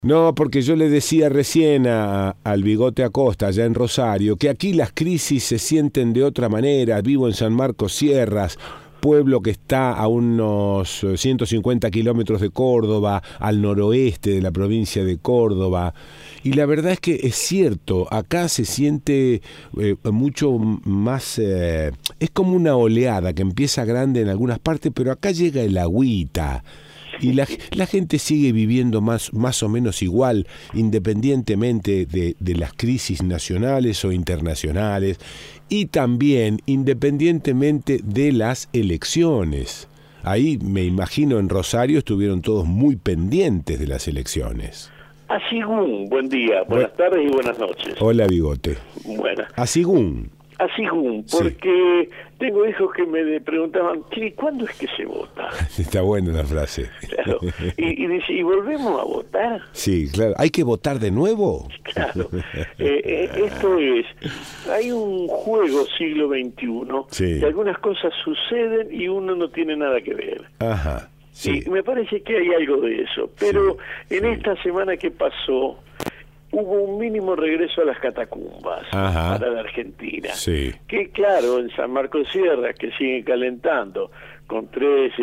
No, porque yo le decía recién al Bigote Acosta, allá en Rosario, que aquí las crisis se sienten de otra manera. Vivo en San Marcos Sierras, pueblo que está a unos 150 kilómetros de Córdoba, al noroeste de la provincia de Córdoba. Y la verdad es que es cierto, acá se siente mucho más... es como una oleada que empieza grande en algunas partes, pero acá llega el agüita. Y la gente sigue viviendo más o menos igual, independientemente de las crisis nacionales o internacionales, y también independientemente de las elecciones. Ahí, me imagino, en Rosario estuvieron todos muy pendientes de las elecciones. Asigún, buen día, buenas tardes y buenas noches. Hola, Bigote. Buenas. Asigún. Asigún, porque tengo hijos que me preguntaban, che, ¿cuándo es que se vota? Está buena la frase. Claro. Y dice, ¿y volvemos a votar? Sí, claro. ¿Hay que votar de nuevo? Claro. Esto es, hay un juego siglo XXI, sí, que algunas cosas suceden y uno no tiene nada que ver. Ajá. Sí. Y me parece que hay algo de eso. Pero en esta semana que pasó, hubo un mínimo regreso a las catacumbas. Ajá. Para la Argentina. Sí. Que claro, en San Marcos Sierra, que siguen calentando con tres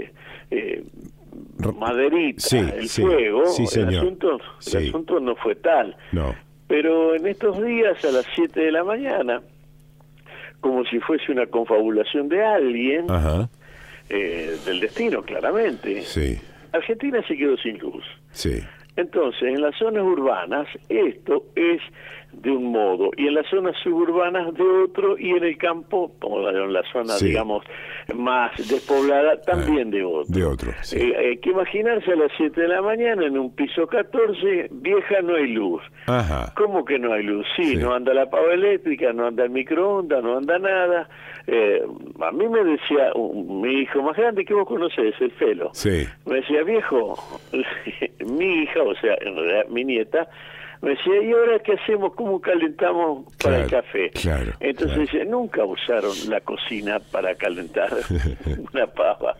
maderitas el fuego, el asunto no fue tal. No. Pero en estos días, a las 7 de la mañana, como si fuese una confabulación de alguien, ajá, del destino, claramente, sí, Argentina se quedó sin luz. Sí. Entonces, en las zonas urbanas esto es de un modo, y en las zonas suburbanas de otro, y en el campo, como en la zona, digamos, más despoblada, también de otro. De otro, sí. Hay que imaginarse a las 7 de la mañana en un piso 14, vieja, no hay luz. Ajá. ¿Cómo que no hay luz? Sí, no anda la pava eléctrica, no anda el microondas, no anda nada. A mí me decía mi hijo más grande, que vos conocés, el Felo, me decía, viejo, mi hija, o sea, en realidad mi nieta, me decía, ¿y ahora qué hacemos? ¿Cómo calentamos para el café? Claro, entonces decía, nunca usaron la cocina para calentar una pava.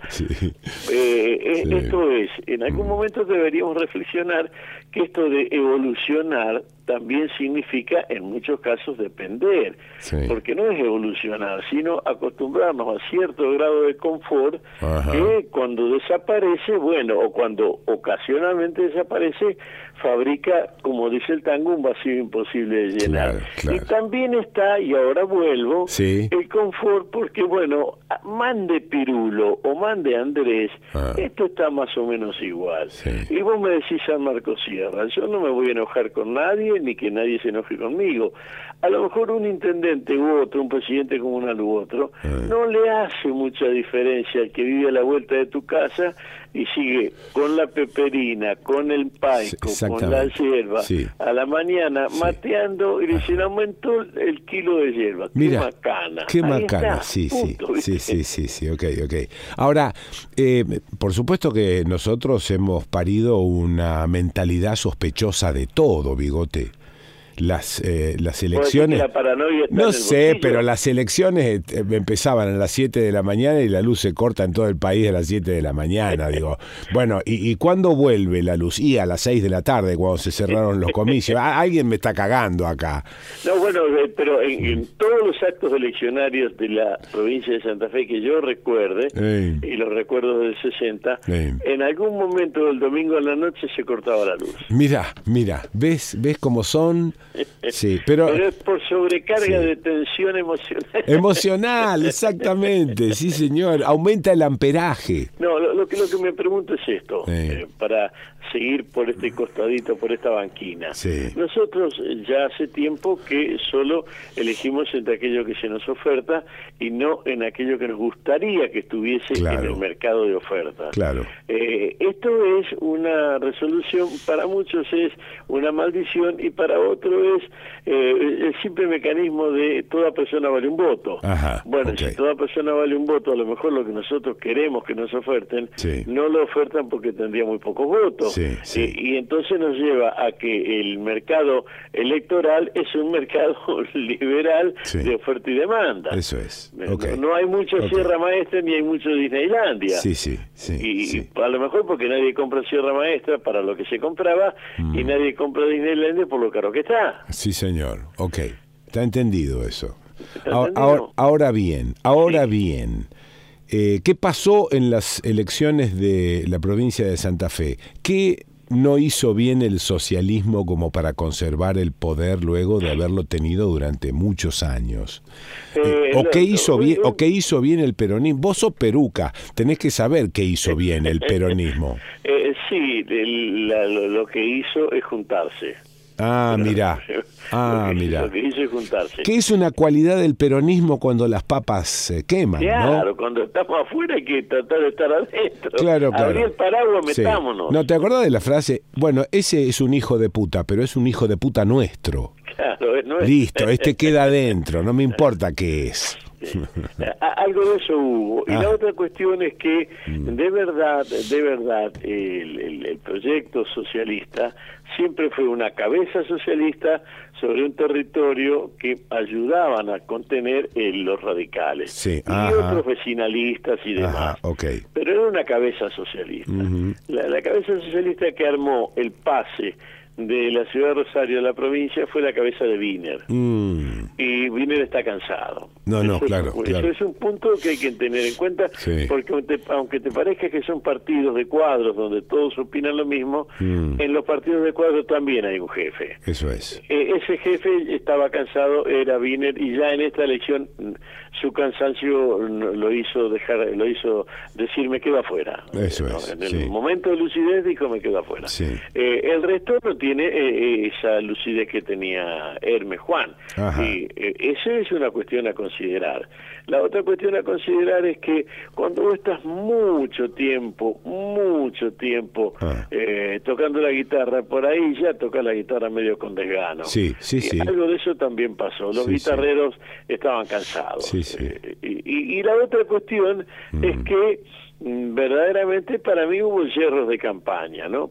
Esto es, en algún momento deberíamos reflexionar que esto de evolucionar también significa en muchos casos depender, porque no es evolucionar, sino acostumbrarnos a cierto grado de confort. Ajá. Que cuando desaparece, bueno, o cuando ocasionalmente desaparece, fabrica, como dice el tango, un vacío imposible de llenar. Claro. Y también está, y ahora vuelvo, el confort, porque bueno, mande Pirulo o mande Andrés, esto está más o menos igual. Y vos me decís San Marcos Sierra, yo no me voy a enojar con nadie, ni que nadie se enoje conmigo. A lo mejor un intendente u otro, un presidente comunal u otro, no le hace mucha diferencia al que vive a la vuelta de tu casa y sigue con la peperina, con el paico, con la hierba, a la mañana mateando, y dicen, aumentó el kilo de hierba. Mira, macana. Qué macana, Punto, sí, ok. Ahora, por supuesto que nosotros hemos parido una mentalidad sospechosa de todo, Bigote. Las elecciones, la paranoia está no sé, pero las elecciones empezaban a las 7 de la mañana y la luz se corta en todo el país a las 7 de la mañana, digo, bueno, ¿y cuándo vuelve la luz? Y a las 6 de la tarde, cuando se cerraron los comicios. Alguien me está cagando acá. No, bueno, pero en todos los actos eleccionarios de la provincia de Santa Fe que yo recuerde, y los recuerdos del 60, en algún momento del domingo a la noche se cortaba la luz. Mira, ¿ves cómo son? Sí, pero es por sobrecarga de tensión emocional. Emocional, exactamente, sí señor, aumenta el amperaje. No, lo que me pregunto es esto, para seguir por este costadito, por esta banquina. Nosotros ya hace tiempo que solo elegimos entre aquello que se nos oferta y no en aquello que nos gustaría que estuviese en el mercado de ofertas. Esto es una resolución, para muchos es una maldición y para otros es el simple mecanismo de toda persona vale un voto. Si toda persona vale un voto, a lo mejor lo que nosotros queremos que nos oferten, no lo ofertan porque tendría muy pocos votos. y entonces nos lleva a que el mercado electoral es un mercado liberal de oferta y demanda. Eso es. No hay mucha Sierra Maestra ni hay mucho Disneylandia. Y a lo mejor porque nadie compra Sierra Maestra para lo que se compraba y nadie compra Disneylandia por lo caro que está. Sí, señor. Ok. Está entendido eso. Ahora bien, ¿qué pasó en las elecciones de la provincia de Santa Fe? ¿Qué no hizo bien el socialismo como para conservar el poder luego de haberlo tenido durante muchos años? ¿Qué hizo bien el peronismo? Vos sos peruca, tenés que saber qué hizo bien el peronismo. Sí, lo que hizo es juntarse. Mirá. Lo que hizo es juntarse. ¿Qué es una cualidad del peronismo cuando las papas se queman? Claro, ¿no? Cuando estamos afuera hay que tratar de estar adentro. Claro. Abrí el paraguas, metámonos. ¿No te acordás de la frase? Bueno, ese es un hijo de puta, pero es un hijo de puta nuestro. Claro, no es... Listo, queda adentro, no me importa qué es. Algo de eso hubo. Y la otra cuestión es que de verdad el proyecto socialista siempre fue una cabeza socialista sobre un territorio que ayudaban a contener los radicales y otros vecinalistas y demás. Pero era una cabeza socialista. La cabeza socialista que armó el pase de la ciudad de Rosario a la provincia fue la cabeza de Wiener. Y Wiener está cansado. Eso es un punto que hay que tener en cuenta, porque aunque te parezca que son partidos de cuadros donde todos opinan lo mismo, en los partidos de cuadros también hay un jefe. Eso es. Ese jefe estaba cansado, era Wiener, y ya en esta elección su cansancio lo hizo decir me quedo afuera. Eso es. En el momento de lucidez dijo me quedo afuera. El resto no tiene esa lucidez que tenía Hermes Juan. Y esa es una cuestión a considerar. La otra cuestión a considerar es que cuando vos estás mucho tiempo tocando la guitarra, por ahí ya tocas la guitarra medio con desgano. Algo de eso también pasó. Los guitarreros estaban cansados. Y la otra cuestión es que verdaderamente para mí hubo yerros de campaña, ¿no?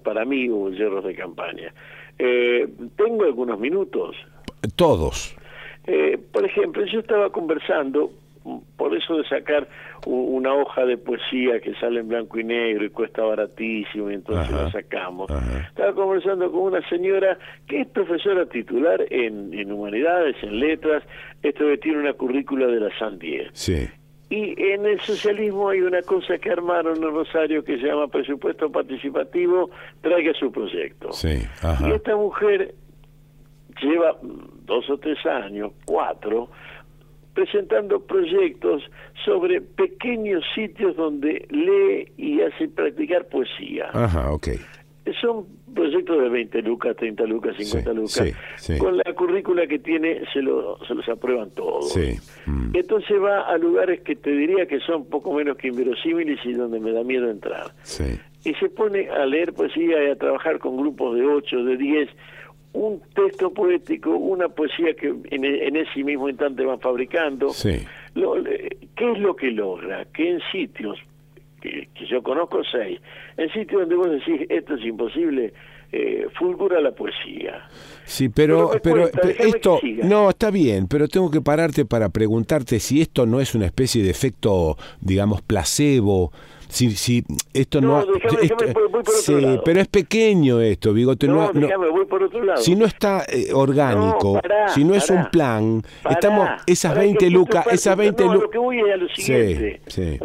Tengo algunos minutos. Todos. Por ejemplo, yo estaba conversando, por eso de sacar una hoja de poesía que sale en blanco y negro y cuesta baratísimo, y entonces la sacamos. Estaba conversando con una señora que es profesora titular en humanidades, en letras, tiene una currícula de la San 10. Y en el socialismo hay una cosa que armaron en Rosario que se llama presupuesto participativo, traiga su proyecto. Y esta mujer lleva 2 o 3 años, 4, presentando proyectos sobre pequeños sitios donde lee y hace practicar poesía. Son proyectos de 20 lucas, 30 lucas, 50 lucas. Con la currícula que tiene se los aprueban todos. Entonces va a lugares que te diría que son poco menos que inverosímiles y donde me da miedo entrar. Y se pone a leer poesía y a trabajar con grupos de 8, de 10, un texto poético, una poesía que en ese mismo instante van fabricando. ¿Qué es lo que logra? Que en sitios que yo conozco 6, en sitios donde vos decís esto es imposible, fulgura la poesía. Pero esto no está bien, pero tengo que pararte para preguntarte si esto no es una especie de efecto, digamos, placebo. Si esto no déjame, voy por otro lado. Pero es pequeño esto, Bigote. Voy por otro lado. Si no está orgánico, si no es un plan, estamos esas 20 lucas, lo que voy es a lo siguiente.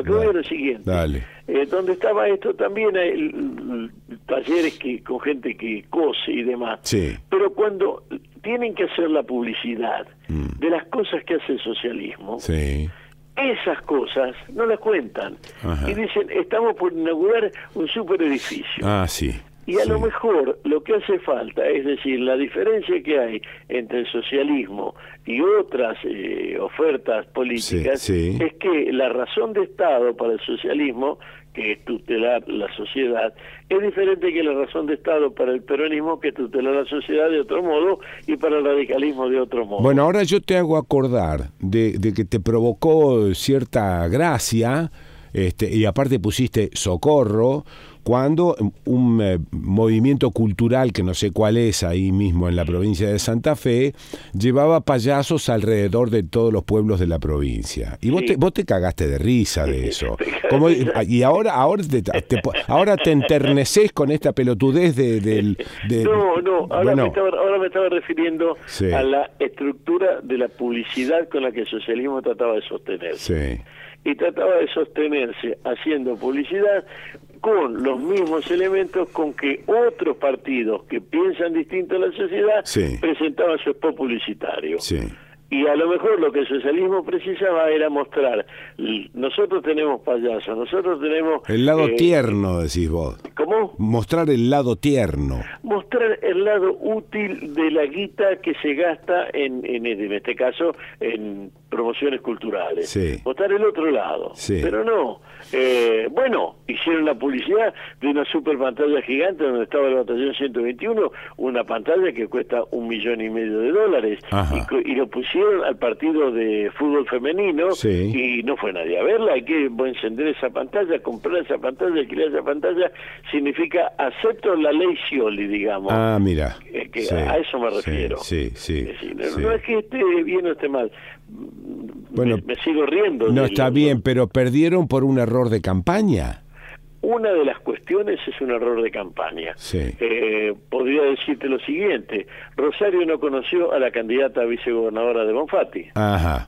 Dale. Donde estaba esto también hay talleres con gente que cose y demás. Pero cuando tienen que hacer la publicidad de las cosas que hace el socialismo, esas cosas no las cuentan. Y dicen, estamos por inaugurar un super edificio. Y a lo mejor lo que hace falta, es decir, la diferencia que hay entre el socialismo y otras ofertas políticas, es que la razón de Estado para el socialismo, que es tutelar la sociedad, es diferente que la razón de Estado para el peronismo, que es tutelar la sociedad de otro modo, y para el radicalismo de otro modo. Bueno, ahora yo te hago acordar de que te provocó cierta gracia, y aparte pusiste socorro, cuando un movimiento cultural, que no sé cuál es, ahí mismo en la provincia de Santa Fe, llevaba payasos alrededor de todos los pueblos de la provincia. Y vos te cagaste de risa de eso. Y ahora te enterneces con esta pelotudez de No, ahora me estaba refiriendo a la estructura de la publicidad con la que el socialismo trataba de sostenerse. Sí. Y trataba de sostenerse haciendo publicidad con los mismos elementos con que otros partidos que piensan distinto a la sociedad presentaban su spot publicitario. Sí. Y a lo mejor lo que el socialismo precisaba era mostrar, nosotros tenemos payasos, nosotros tenemos... El lado tierno, decís vos. ¿Cómo? Mostrar el lado tierno. Mostrar el lado útil de la guita que se gasta en este caso, en promociones culturales. Sí. Mostrar el otro lado. Sí. Pero no. Hicieron la publicidad de una super pantalla gigante donde estaba el batallón 121, una pantalla que cuesta $1,5 millones, y lo pusieron al partido de fútbol femenino, y no fue nadie a verla. Hay que encender esa pantalla, comprar esa pantalla, alquilar esa pantalla, significa acepto la ley Scioli, digamos. Ah, mira. A eso me refiero. No es que esté bien o esté mal. Bueno, me sigo riendo. No está bien, pero perdieron por un error de campaña. Una de las cuestiones es un error de campaña. Podría decirte lo siguiente: Rosario no conoció a la candidata a vicegobernadora de Bonfatti. Ajá.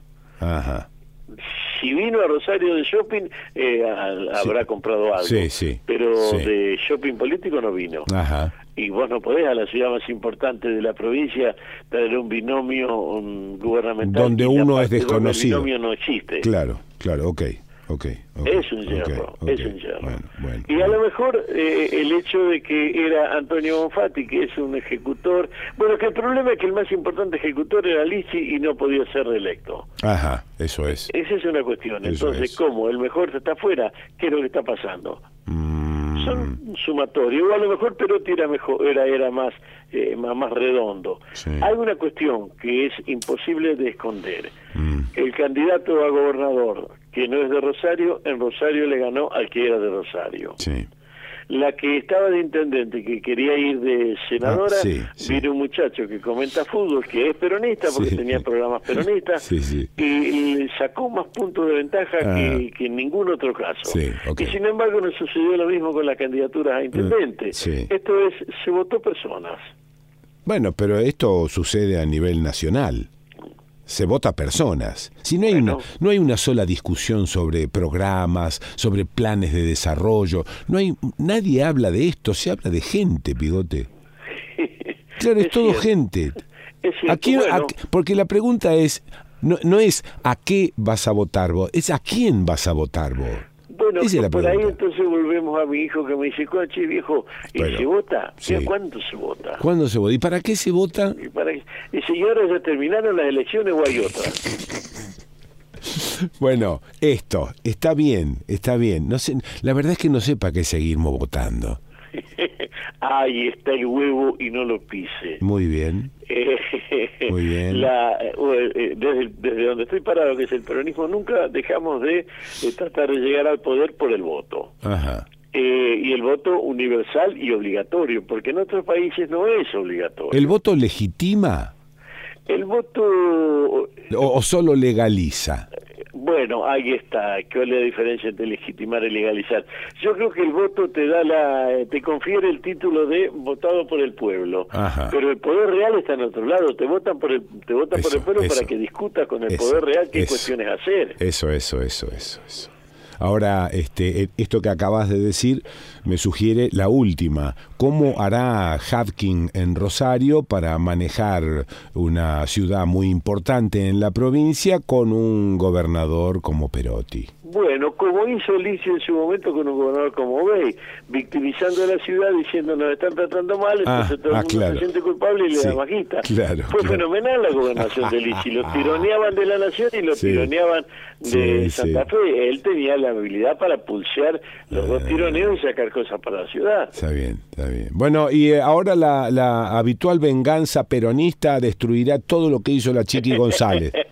Si vino a Rosario de shopping, habrá comprado algo. Pero de shopping político no vino. Ajá. Y vos no podés a la ciudad más importante de la provincia traer un binomio gubernamental donde uno es desconocido. El binomio no existe. Claro, ok. Es un yerro, es un yerro. Bueno, y a lo mejor el hecho de que era Antonio Bonfatti, que es un ejecutor, que el problema es que el más importante ejecutor era Lici y no podía ser reelecto. Ajá, eso es. Esa es una cuestión. Entonces, ¿cómo? El mejor está afuera. ¿Qué es lo que está pasando? Son sumatorios. O a lo mejor Perotti era mejor, era más redondo. Hay una cuestión que es imposible de esconder. El candidato a gobernador, que no es de Rosario, en Rosario le ganó al que era de Rosario. La que estaba de intendente, que quería ir de senadora, vino un muchacho que comenta fútbol, que es peronista, porque tenía programas peronistas, y le sacó más puntos de ventaja que en ningún otro caso. Y sin embargo no sucedió lo mismo con las candidaturas a intendente. Esto es, se votó personas. Bueno, pero esto sucede a nivel nacional. Se vota personas. Si no hay no hay una sola discusión sobre programas, sobre planes de desarrollo, nadie habla de esto, se habla de gente, Bigote. Claro, es todo gente. Porque la pregunta es no es a qué vas a votar vos, es a quién vas a votar vos. Bueno, por ahí entonces volvemos a mi hijo que me dice, coche viejo, ¿y se vota? ¿Cuándo se vota? ¿Cuándo se vota? ¿Y para qué se vota? ¿Y señores, ya terminaron las elecciones o hay otras? Bueno, esto, está bien. No sé, la verdad es que no sé para qué seguimos votando. Ahí está el huevo y no lo pise. Muy bien. Muy bien. Desde donde estoy parado, que es el peronismo, nunca dejamos de tratar de llegar al poder por el voto. Ajá. Y el voto universal y obligatorio, porque en otros países no es obligatorio. ¿El voto legitima? El voto... ¿O solo legaliza? Bueno, ahí está. ¿Cuál es la diferencia entre legitimar y legalizar? Yo creo que el voto te confiere el título de votado por el pueblo. Ajá. Pero el poder real está en otro lado. Te votan por el pueblo para que discutas con el poder real qué cuestiones hacer. Eso. Ahora, esto que acabas de decir me sugiere la última. ¿Cómo hará Havkin en Rosario para manejar una ciudad muy importante en la provincia con un gobernador como Perotti? Bueno, como hizo Lici en su momento con un gobernador como Bey, victimizando a la ciudad, diciendo nos están tratando mal, entonces todo el mundo se siente culpable y le da majita. Fue fenomenal la gobernación de Lici, lo tironeaban de la nación y lo tironeaban de Santa Fe. Él tenía la habilidad para pulsear los dos tironeos y sacar cosas para la ciudad. Está bien. Bueno, y ahora la habitual venganza peronista destruirá todo lo que hizo la Chiqui González.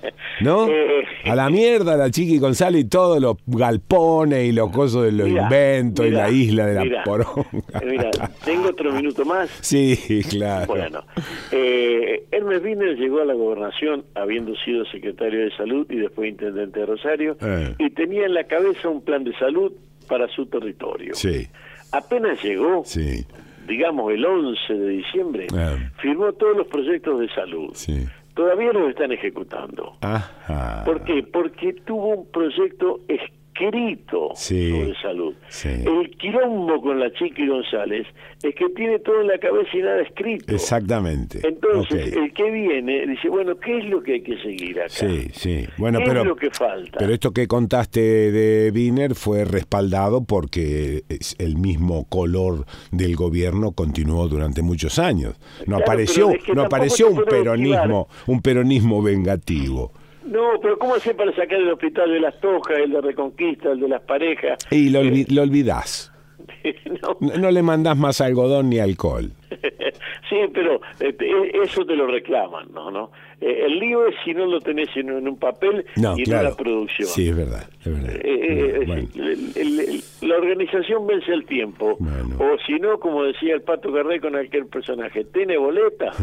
¿no? A la mierda la Chiqui González y todos los galpones y los cosos de los inventos y la isla de la poronga. Mira, ¿tengo otro minuto más? Sí, claro. Bueno, Hermes Wiener llegó a la gobernación habiendo sido secretario de Salud y después intendente de Rosario, y tenía en la cabeza un plan de salud para su territorio. Sí. Apenas llegó, sí, digamos el 11 de diciembre, firmó todos los proyectos de salud. Sí. Todavía los están ejecutando. Ajá. ¿Por qué? Porque tuvo un proyecto escrito sobre salud. Sí. El quilombo con la Chiqui González es que tiene todo en la cabeza y nada escrito. Exactamente. Entonces, el que viene dice, bueno, ¿qué es lo que hay que seguir acá? Sí, sí. Bueno, ¿Qué pero, es lo que falta? Pero esto que contaste de Wiener fue respaldado porque el mismo color del gobierno continuó durante muchos años. No Claro, apareció un peronismo vengativo. No, pero ¿cómo hacer para sacar el hospital de las Tojas, el de Reconquista, el de las parejas? Y lo olvidás. No le mandás más algodón ni alcohol. Sí, pero eso te lo reclaman, ¿no? El lío es si no lo tenés en un papel y en una producción. Sí, es verdad. Bueno. La organización vence el tiempo. Bueno. O si no, como decía el Pato Garré con aquel personaje, ¿tiene boleta?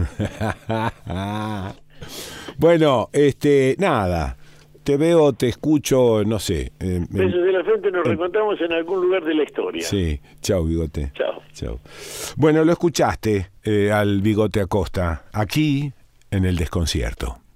Bueno, nada. Te veo, te escucho, no sé. Besos de la frente, nos reencontramos en algún lugar de la historia. Sí, chao, Bigote. Chao. Bueno, lo escuchaste al Bigote Acosta, aquí en El Desconcierto.